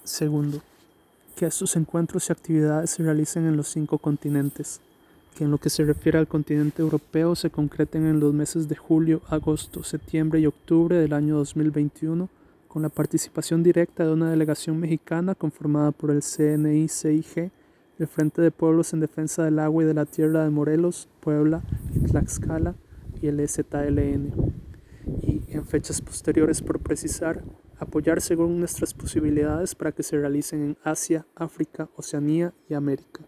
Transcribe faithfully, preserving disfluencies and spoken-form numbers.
Segundo, que estos encuentros y actividades se realicen en los cinco continentes, que en lo que se refiere al continente europeo se concreten en los meses de julio, agosto, septiembre y octubre del año dos mil veintiuno, con la participación directa de una delegación mexicana conformada por el C N I C I G, el Frente de Pueblos en Defensa del Agua y de la Tierra de Morelos, Puebla y Tlaxcala y el E Z L N. Y, en fechas posteriores por precisar, apoyar según nuestras posibilidades para que se realicen en Asia, África, Oceanía y América.